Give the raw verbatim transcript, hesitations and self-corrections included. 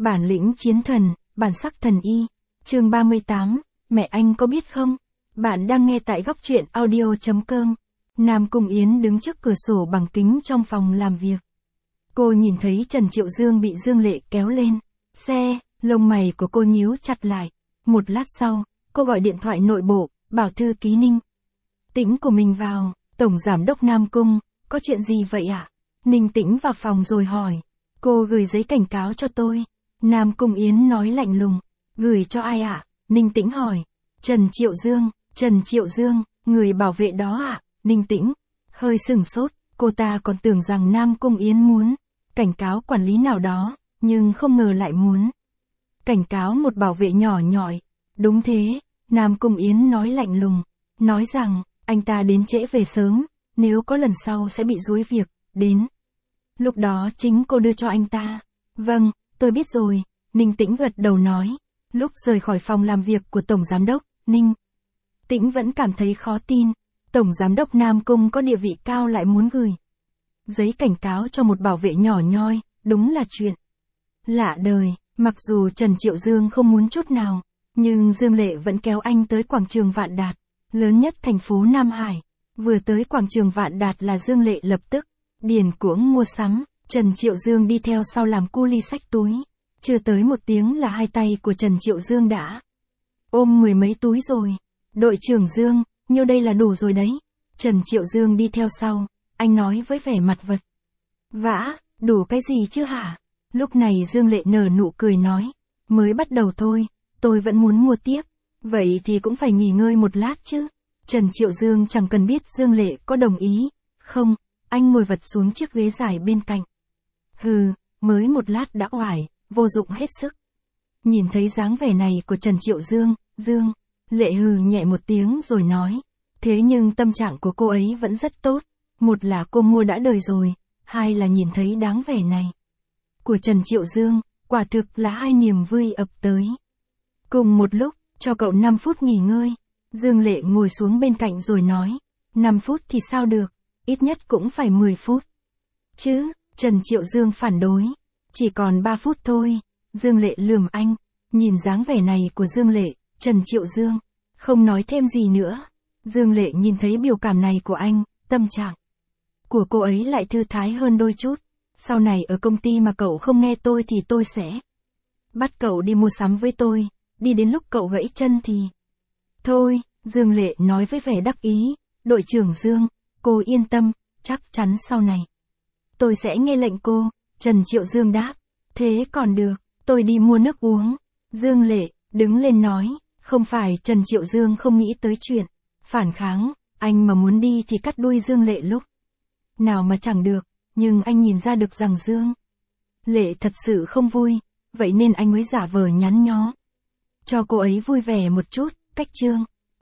Bản lĩnh chiến thần, bản sắc thần y. Chương ba mươi tám, mẹ anh có biết không? Bạn đang nghe tại góc truyện audio chấm com. Nam Cung Yến đứng trước cửa sổ bằng kính trong phòng làm việc. Cô nhìn thấy Trần Triệu Dương bị Dương Lệ kéo lên xe, lông mày của cô nhíu chặt lại. Một lát sau, cô gọi điện thoại nội bộ, bảo thư ký Ninh Tĩnh của mình vào. Tổng giám đốc Nam Cung, có chuyện gì vậy ạ? À? Ninh Tĩnh vào phòng rồi hỏi. Cô gửi giấy cảnh cáo cho tôi. Nam Cung Yến nói lạnh lùng. Gửi cho ai ạ? À? Ninh Tĩnh hỏi. Trần Triệu Dương, Trần Triệu Dương, người bảo vệ đó ạ. À? Ninh Tĩnh hơi sừng sốt, cô ta còn tưởng rằng Nam Cung Yến muốn cảnh cáo quản lý nào đó, nhưng không ngờ lại muốn cảnh cáo một bảo vệ nhỏ nhỏi. Đúng thế, Nam Cung Yến nói lạnh lùng, nói rằng anh ta đến trễ về sớm, nếu có lần sau sẽ bị dúi việc, đến lúc đó chính cô đưa cho anh ta. Vâng, tôi biết rồi, Ninh Tĩnh gật đầu nói. Lúc rời khỏi phòng làm việc của Tổng Giám đốc, Ninh Tĩnh vẫn cảm thấy khó tin. Tổng Giám đốc Nam Cung có địa vị cao lại muốn gửi giấy cảnh cáo cho một bảo vệ nhỏ nhoi, đúng là chuyện lạ đời. Mặc dù Trần Triệu Dương không muốn chút nào, nhưng Dương Lệ vẫn kéo anh tới quảng trường Vạn Đạt, lớn nhất thành phố Nam Hải. Vừa tới quảng trường Vạn Đạt là Dương Lệ lập tức điền cuống mua sắm, Trần Triệu Dương đi theo sau làm cu li xách túi. Chưa tới một tiếng là hai tay của Trần Triệu Dương đã ôm mười mấy túi rồi. Đội trưởng Dương, nhiêu đây là đủ rồi đấy. Trần Triệu Dương đi theo sau, anh nói với vẻ mặt vật vã, đủ cái gì chứ hả? Lúc này Dương Lệ nở nụ cười nói, mới bắt đầu thôi, tôi vẫn muốn mua tiếp, vậy thì cũng phải nghỉ ngơi một lát chứ. Trần Triệu Dương chẳng cần biết Dương Lệ có đồng ý không, anh ngồi vật xuống chiếc ghế dài bên cạnh. Hừ, mới một lát đã oải, vô dụng hết sức. Nhìn thấy dáng vẻ này của Trần Triệu Dương, Dương Lệ hừ nhẹ một tiếng rồi nói, thế nhưng tâm trạng của cô ấy vẫn rất tốt. Một là cô mua đã đời rồi, hai là nhìn thấy dáng vẻ này của Trần Triệu Dương, quả thực là hai niềm vui ập tới cùng một lúc. Cho cậu năm phút nghỉ ngơi. Dương Lệ ngồi xuống bên cạnh rồi nói, năm phút thì sao được, ít nhất cũng phải mười phút chứ. Trần Triệu Dương phản đối, chỉ còn ba phút thôi. Dương Lệ lườm anh, nhìn dáng vẻ này của Dương Lệ, Trần Triệu Dương không nói thêm gì nữa. Dương Lệ nhìn thấy biểu cảm này của anh, tâm trạng của cô ấy lại thư thái hơn đôi chút. Sau này ở công ty mà cậu không nghe tôi thì tôi sẽ bắt cậu đi mua sắm với tôi, đi đến lúc cậu gãy chân thì thôi. Dương Lệ nói với vẻ đắc ý. Đội trưởng Dương, cô yên tâm, chắc chắn sau này tôi sẽ nghe lệnh cô. Trần Triệu Dương đáp, thế còn được, tôi đi mua nước uống. Dương Lệ đứng lên nói, không phải Trần Triệu Dương không nghĩ tới chuyện phản kháng, anh mà muốn đi thì cắt đuôi Dương Lệ lúc nào mà chẳng được, nhưng anh nhìn ra được rằng Dương Lệ thật sự không vui, vậy nên anh mới giả vờ nhắn nhó cho cô ấy vui vẻ một chút. Cách chương